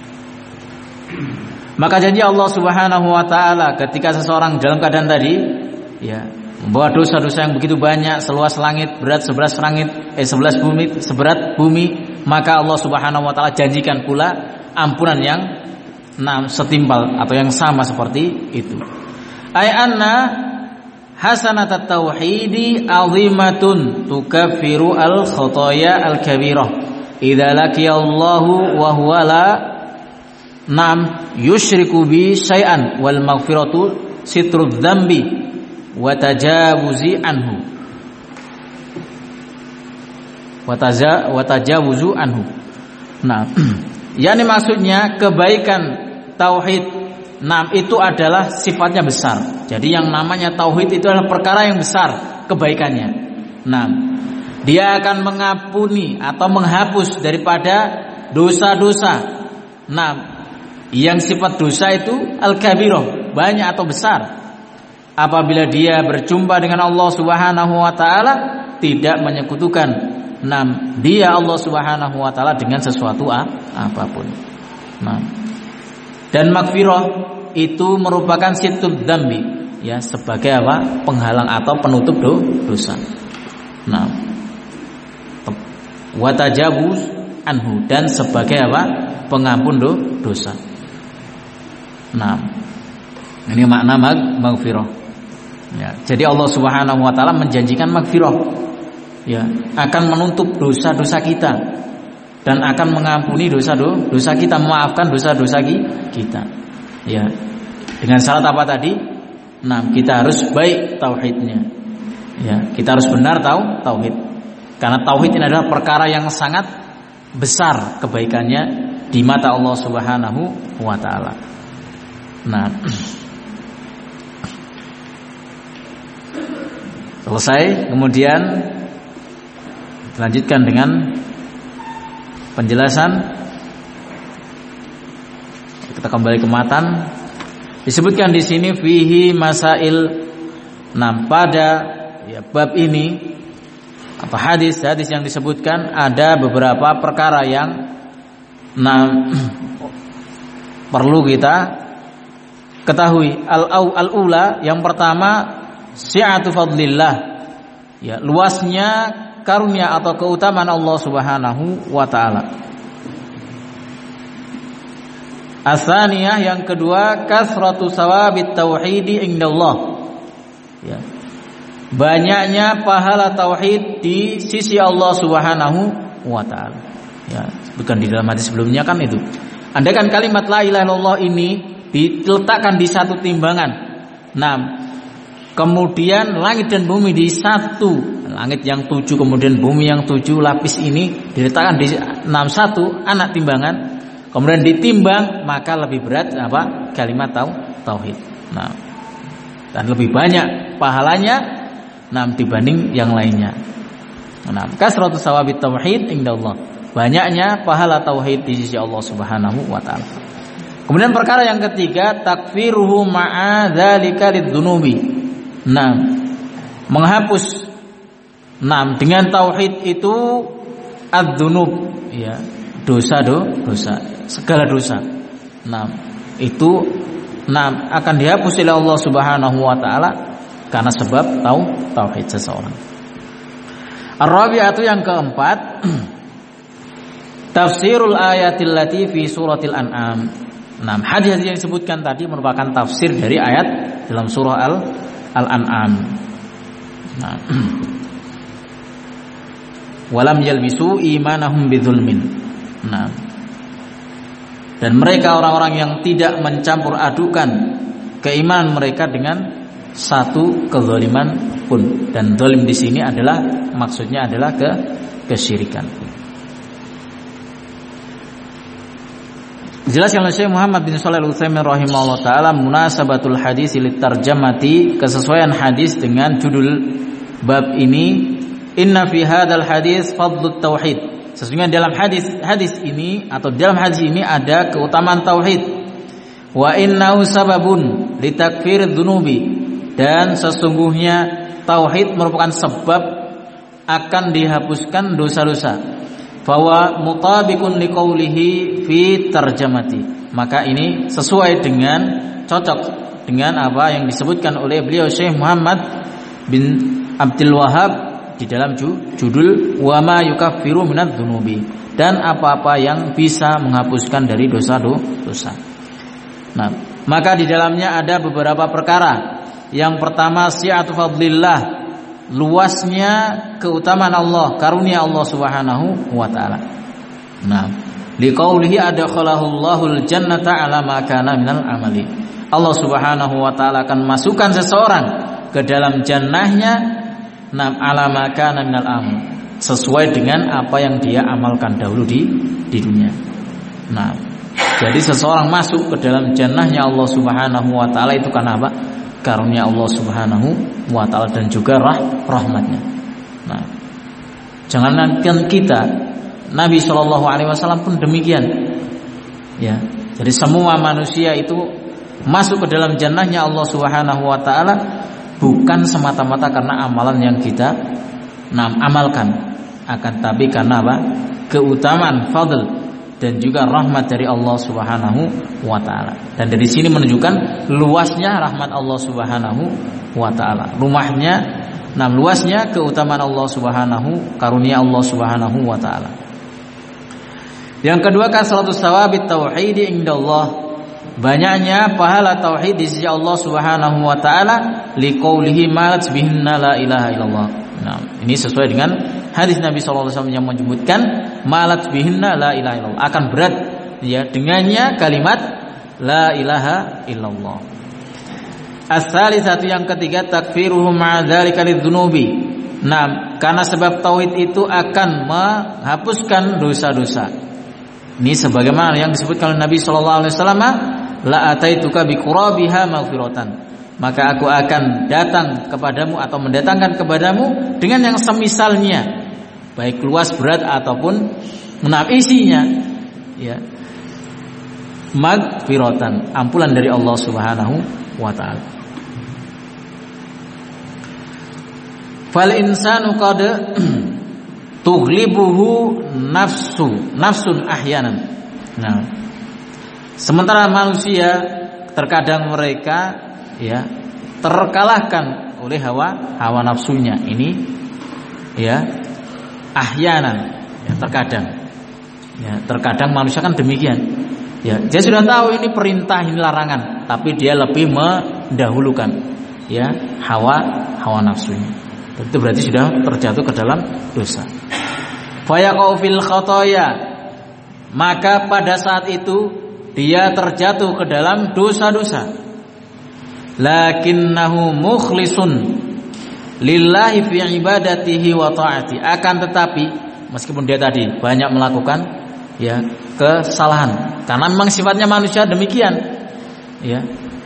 Maka janji Allah Subhanahu wa taala ketika seseorang dalam keadaan tadi ya membawa dosa-dosa yang begitu banyak, seluas langit, berat sebelas langit, eh sebelas bumi, seberat bumi, maka Allah Subhanahu wa taala janjikan pula ampunan yang enam setimpal atau yang sama seperti itu. Ay anna hasanat at-tauhidi 'azimatun tukaffiru al-khotoya al-kabirah. Idza laqiyallahu wa huwa la nam yusyriku bi syai'an wal maghfiratu sitrud dzambi wa tajawuzi anhu wa taja wa tajawuzu anhu. Nah, yakni maksudnya kebaikan tauhid Nah, itu adalah sifatnya besar. Jadi yang namanya tauhid itu adalah perkara yang besar kebaikannya. Nah, dia akan mengampuni atau menghapus daripada dosa-dosa. Nah, yang sifat dosa itu al-kabirah, banyak atau besar. Apabila dia berjumpa dengan Allah Subhanahu wa taala, tidak menyekutukan nah, dia Allah Subhanahu wa taala dengan sesuatu apapun. Nah, dan magfirah itu merupakan situd dzambi, ya, sebagai apa? Penghalang atau penutup do, dosa. Nah, wa tajawuz anhu, dan sebagai apa? Pengampun do, dosa. Nah, ini makna mag, magfirah. Ya, jadi Allah Subhanahu wa taala menjanjikan magfirah, ya, akan menutup dosa-dosa kita dan akan mengampuni dosa-dosa kita, memaafkan dosa-dosa kita. Ya, dengan syarat apa tadi? Nah, kita harus baik tauhidnya. Ya, kita harus benar tahu tauhid. Karena tauhid ini adalah perkara yang sangat besar kebaikannya di mata Allah Subhanahu wa taala. Nah, selesai, kemudian dilanjutkan dengan penjelasan. Kita kembali ke matan. Disebutkan di sini fihi masail. Nah, pada ya, bab ini apa hadis hadis yang disebutkan ada beberapa perkara yang nah, perlu kita ketahui. Al-ula, yang pertama, si'atu fadlillah, ya, luasnya karunia atau keutamaan Allah Subhanahu wa taala. As-tsaniyah, yang kedua, kasratu sawabit tauhidi indallah, ya, banyaknya pahala tauhid di sisi Allah Subhanahu wa taala. Ya, bukan di dalam hadis sebelumnya kan itu. Andaikan kalimat la ilaha illallah ini diletakkan di satu timbangan, nah, kemudian langit dan bumi di satu, langit yang tujuh kemudian bumi yang tujuh lapis ini diletakkan di enam satu anak timbangan, kemudian ditimbang, maka lebih berat apa? Kalimat tau, tauhid. Nah, dan lebih banyak pahalanya nah, dibanding yang lainnya. Nah, kasratu sawabit tauhid indallah, banyaknya pahala tauhid di sisi Allah Subhanahu wa taala. Kemudian perkara yang ketiga, takfiruhu ma'a dzalika lidzunubi. Nah, menghapus nah, dengan tauhid itu adzunub, ya, dosa do, dosa, segala dosa. Nah, itu nah, akan dihapus oleh Allah Subhanahu wa taala karena sebab tahu tauhid seseorang. Ar-rabi'atu, yang keempat, tafsirul ayatil lati fi suratil an'am. Nah, hadis yang disebutkan tadi merupakan tafsir dari ayat dalam surah Al Al-An'am. Nah, walam yalbisu imanahum bidzulmin. Nah, dan mereka orang-orang yang tidak mencampur adukan keimanan mereka dengan satu kezaliman pun. Dan zalim di sini adalah maksudnya adalah ke kesyirikan. Dijelaskan oleh Syekh Muhammad bin Shalih Al-Utsaimin rahimahullah taala, munasabatul hadis lit tarjamati, kesesuaian hadis dengan judul bab ini. Inna fi hadzal hadis fadlut tauhid. Sesungguhnya dalam hadis hadis ini atau dalam hadis ini ada keutamaan tauhid. Wa innahu sababun litakfir dzunubi, dan sesungguhnya tauhid merupakan sebab akan dihapuskan dosa-dosa. Fawa mutabiqun liqaulihi fi tarjamati, maka ini sesuai dengan, cocok dengan apa yang disebutkan oleh beliau Syekh Muhammad bin Abdul Wahhab di dalam judul wa ma yukaffiru minadz dzunubi, dan apa-apa yang bisa menghapuskan dari dosa-dosa. Nah, maka di dalamnya ada beberapa perkara. Yang pertama, si'atu fadlillah, luasnya keutamaan Allah, karunia Allah Subhanahu wa taala. Nah, liqaulihi adkhalahullahu aljannata ala ma kana minal amali. Allah Subhanahu wa taala akan masukkan seseorang ke dalam jannahnya, nam ala ma kana minal amal, sesuai dengan apa yang dia amalkan dahulu di di dunia. Nah, Jadi seseorang masuk ke dalam jannahnya Allah Subhanahu wa taala itu karena apa? Karunia Allah Subhanahu wa taala dan juga rah, rahmatnya. Nah, jangankan kita, Nabi shallallahu alaihi wasallam pun demikian. Ya, jadi semua manusia itu masuk ke dalam jannahnya Allah Subhanahu wa taala bukan semata-mata karena amalan yang kita nam, amalkan, akan tapi karena apa? Keutamaan, fadl dan juga rahmat dari Allah Subhanahu wa taala. Dan dari sini menunjukkan luasnya rahmat Allah Subhanahu wa taala. Rumahnya, nah luasnya keutamaan Allah Subhanahu, karunia Allah Subhanahu wa taala. Yang kedua, kasratus thawabit tauhid indallah. Banyaknya pahala tauhid di sisi Allah Subhanahu wa taala liqaulihi malat bihinna la ilaha illallah. Nah, ini sesuai dengan hadis Nabi sallallahu alaihi wasallam yang menyebutkan malat bihinna la ilaha illallah, akan berat ya dengannya kalimat la ilaha illallah. As-salisatu, yang ketiga, takfiruhum ma'a dzalika lidzunubi. Nah, karena sebab tauhid itu akan menghapuskan dosa-dosa. Ini sebagaimana yang disebutkan oleh Nabi sallallahu alaihi wasallam, la ataituka biqurabiha maghfiratan. Maka aku akan datang kepadamu atau mendatangkan kepadamu dengan yang semisalnya, baik luas berat ataupun menap isinya, ya, maghfiratan, ampunan dari Allah Subhanahu wa taala. Fal insanu qad tughlibuhu nafsu nafsun ahyanan. Nah, sementara manusia terkadang mereka ya terkalahkan oleh hawa hawa nafsunya ini, ya, ahyanan, ya, terkadang ya terkadang manusia kan demikian, ya, dia sudah tahu ini perintah, ini larangan, tapi dia lebih mendahulukan ya hawa hawa nafsunya. Itu berarti sudah terjatuh ke dalam dosa. Fayaqau fil khotoya, maka pada saat itu dia terjatuh ke dalam dosa-dosa. Lakinnahu mukhlisun lillahi fi ibadatihi wa ta'ati. Akan tetapi meskipun dia tadi banyak melakukan ya kesalahan, karena memang sifatnya manusia demikian, ya.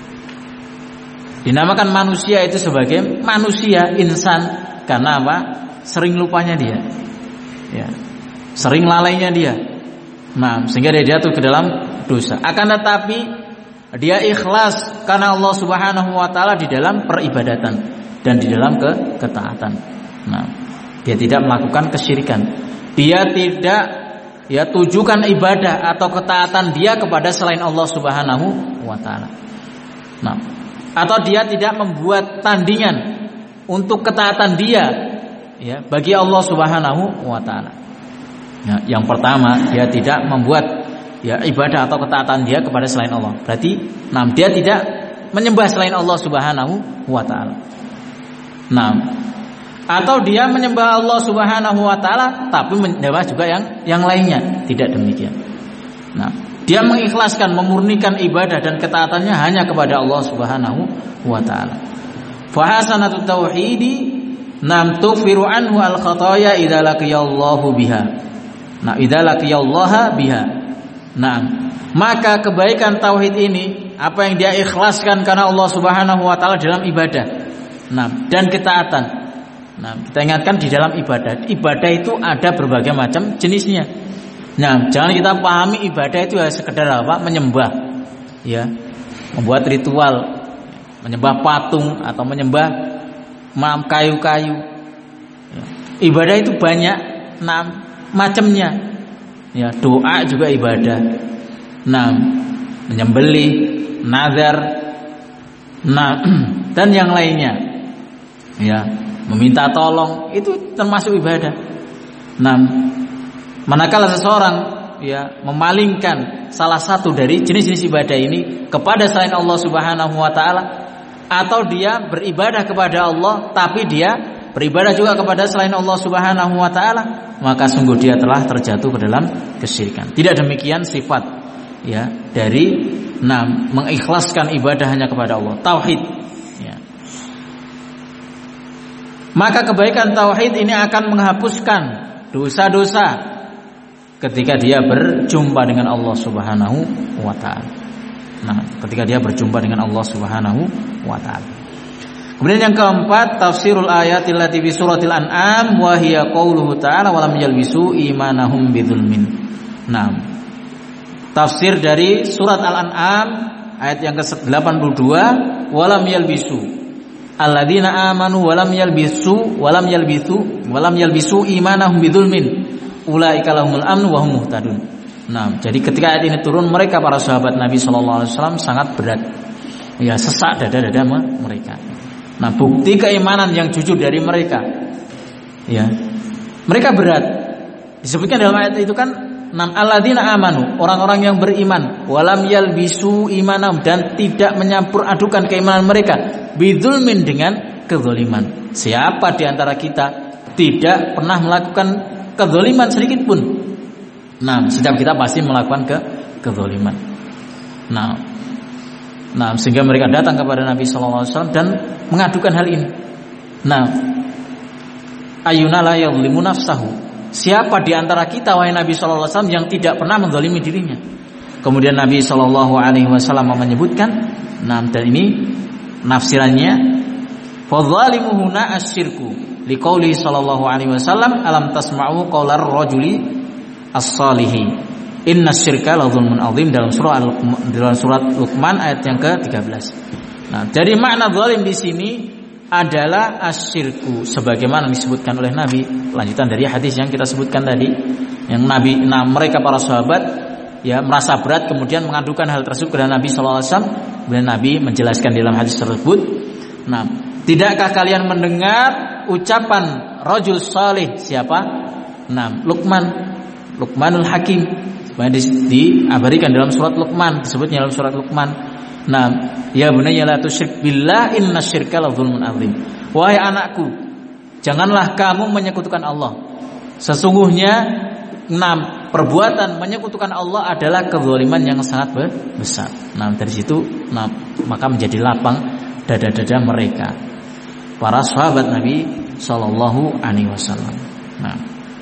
Dinamakan manusia itu sebagai manusia, insan, karena apa? Sering lupanya dia, ya, sering lalainya dia. Nah, sehingga dia jatuh ke dalam dosa. Akan tetapi dia ikhlas karena Allah Subhanahu wa taala di dalam peribadatan dan di dalam ke ketaatan. Nah, dia tidak melakukan kesyirikan. Dia tidak ya tujukan ibadah atau ketaatan dia kepada selain Allah Subhanahu wa taala. Nah, atau dia tidak membuat tandingan untuk ketaatan dia ya bagi Allah Subhanahu wa taala. Ya, yang pertama, dia tidak membuat ya ibadah atau ketaatan dia kepada selain Allah. Berarti nah, dia tidak menyembah selain Allah Subhanahu wa taala. Nah, atau dia menyembah Allah Subhanahu wa taala tapi menyembah juga yang yang lainnya. Tidak demikian. Nah, dia mengikhlaskan, memurnikan ibadah dan ketaatannya hanya kepada Allah Subhanahu wa taala. Fa hasanatut tauhidi nam tughfiru anhu al khataya idza laqiyallahu biha. Nah, idza laqiyallaha biha. Nah, maka kebaikan tauhid ini, apa yang dia ikhlaskan karena Allah Subhanahu wa taala dalam ibadah. Nah, dan ketaatan. Nah, kita ingatkan di dalam ibadah, ibadah itu ada berbagai macam jenisnya. Nah, jangan kita pahami ibadah itu hanya sekedar apa? Menyembah. Ya. Membuat ritual, menyembah patung atau menyembah kayu-kayu. Ya. Ibadah itu banyak nah, macamnya, ya, doa juga ibadah, nah, menyembelih, nazar, nah, dan yang lainnya, ya, meminta tolong itu termasuk ibadah. Nah, manakala seseorang ya memalingkan salah satu dari jenis-jenis ibadah ini kepada selain Allah Subhanahu wa taala, atau dia beribadah kepada Allah tapi dia beribadah juga kepada selain Allah Subhanahu wa taala, maka sungguh dia telah terjatuh ke dalam kesyirikan. Tidak demikian sifat ya dari nah, mengikhlaskan ibadah hanya kepada Allah, tauhid ya. Maka kebaikan tauhid ini akan menghapuskan dosa-dosa ketika dia berjumpa dengan Allah Subhanahu wa taala. Nah, ketika dia berjumpa dengan Allah Subhanahu wa taala. Kemudian yang keempat, tafsirul ayatil lati fi suratil an'am wa hiya qauluhu ta'ala wa lam yalbisu imanahum bidzulmin. Nah, tafsir dari surat Al-An'am ayat yang ke delapan puluh dua, wa lam yalbisu alladzina amanu wa lam yalbisu wa lam yalbisu wa lam yalbisu imanahum bidzulmin ulaika lahumul amnu wa hum muhtadun. Nah, jadi ketika ayat ini turun, mereka para sahabat Nabi sallallahu alaihi wasallam sangat berat. Ya, sesak dada-dada mereka. Nah, bukti keimanan yang jujur dari mereka, ya, mereka berat. Disebutkan dalam ayat itu kan, nam alladzina amanu, orang-orang yang beriman, walam yalbisu imanam, dan tidak menyampur adukan keimanan mereka, bidzulmin, dengan kezaliman. Siapa di antara kita tidak pernah melakukan kezaliman sedikit pun? Nah, setiap kita pasti melakukan ke kezaliman. Nah, Nah, sehingga mereka datang kepada Nabi sallallahu alaihi wasallam dan mengadukan hal ini. Nah, ayuna la yadhlimu nafsahu. Siapa di antara kita wahai Nabi sallallahu alaihi wasallam yang tidak pernah menzalimi dirinya? Kemudian Nabi sallallahu alaihi wasallam menyebutkan, nah, dan ini nafsirannya, fadzalimu huna asyirku liqauli sallallahu alaihi wasallam alam tasma'u qaular rajuli as-salihi inna syirka la dzulmun adzim, dalam surah dalam surat Luqman ayat yang ke tiga belas. Nah, jadi makna zalim di sini adalah asyirku, sebagaimana disebutkan oleh Nabi, lanjutan dari hadis yang kita sebutkan tadi, yang Nabi, nah mereka para sahabat ya merasa berat kemudian mengadukan hal tersebut kepada Nabi sallallahu alaihi wasallam. Kemudian Nabi menjelaskan dalam hadis tersebut, nah, tidakkah kalian mendengar ucapan rajul salih? Siapa? Nah, Luqman, Luqmanul Hakim. Diabarikan dalam surat Luqman, disebutnya dalam surat Luqman. Nah, ya bunayya la tusyrik billah inna syirka la dzulmun adzim. Wahai anakku, janganlah kamu menyekutukan Allah. Sesungguhnya enam perbuatan menyekutukan Allah adalah kezaliman yang sangat besar. Nah, dari situ nah, maka menjadi lapang dada-dada mereka, para sahabat Nabi sallallahu alaihi wasallam. Nah,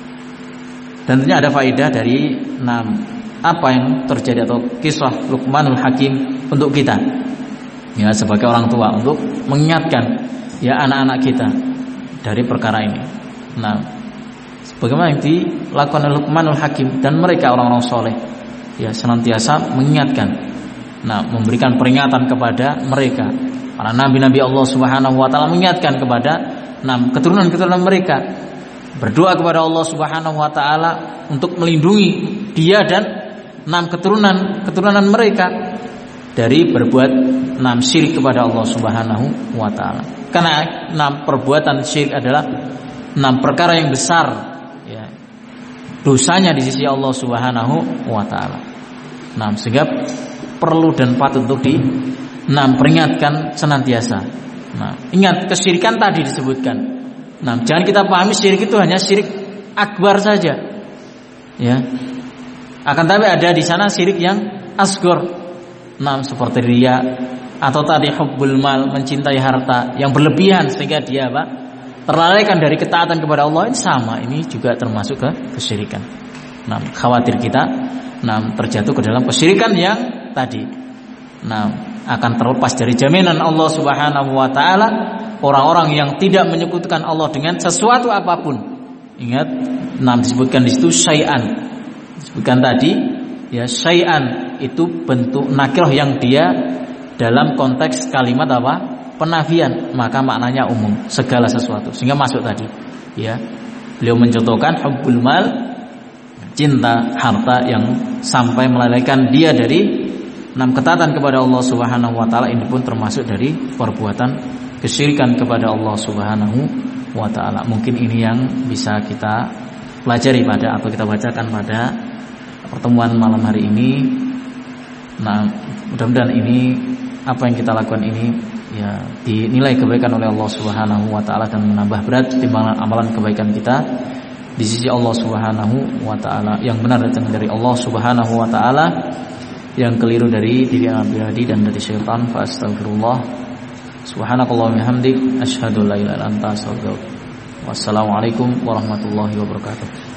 dan tentunya ada faedah dari enam apa yang terjadi atau kisah Luqmanul Hakim untuk kita, ya, sebagai orang tua, untuk mengingatkan ya anak-anak kita dari perkara ini. Nah, bagaimana yang dilakukan oleh Luqmanul Hakim dan mereka orang-orang soleh, ya, senantiasa mengingatkan, nah, memberikan peringatan kepada mereka, para nabi-nabi Allah Subhanahu wa taala, mengingatkan kepada enam keturunan-keturunan mereka, berdoa kepada Allah Subhanahu wa taala untuk melindungi dia dan enam keturunan keturunan mereka dari berbuat enam syirik kepada Allah Subhanahu wa taala. Karena enam perbuatan syirik adalah enam perkara yang besar, ya, dosanya di sisi Allah Subhanahu wa taala. Nah, sehingga perlu dan patut untuk di enam peringatkan senantiasa. Nah, ingat kesyirikan tadi disebutkan. Nah, jangan kita pahami syirik itu hanya syirik akbar saja, ya. Akan tapi ada di sana syirik yang asghar. Nah, seperti riya atau tadi hubbul mal, mencintai harta yang berlebihan sehingga dia apa? terlalaikan dari ketaatan kepada Allah, ini sama, ini juga termasuk ke kesyirikan. Nah, khawatir kita nah terjatuh ke dalam kesyirikan yang tadi. Nah, akan terlepas dari jaminan Allah Subhanahu wa taala orang-orang yang tidak menyekutukan Allah dengan sesuatu apapun. Ingat, nah disebutkan di situ syai'an. Disebutkan tadi ya, syai'an itu bentuk nakirah yang dia dalam konteks kalimat apa? Penafian, maka maknanya umum, segala sesuatu. Sehingga masuk tadi, ya. Beliau mencontohkan hubbul mal, cinta harta yang sampai melalaikan dia dari enam ketaatan kepada Allah Subhanahu wa taala. Ini pun termasuk dari perbuatan kesyirikan kepada Allah Subhanahu wa taala. Mungkin ini yang bisa kita pelajari pada atau kita bacakan pada pertemuan malam hari ini. Nah, mudah-mudahan ini apa yang kita lakukan ini ya dinilai kebaikan oleh Allah Subhanahu wa taala dan menambah berat timbangan amalan kebaikan kita di sisi Allah Subhanahu wa taala. Yang benar datang dari Allah Subhanahu wa taala, yang keliru dari diri pribadi dan dari syaitan. Fa astagfirullah. Subhanakallahumma bihamdik asyhadu an la ilaha illa anta astaghfiruka wa atubu ilaik. Wassalamualaikum warahmatullahi wabarakatuh.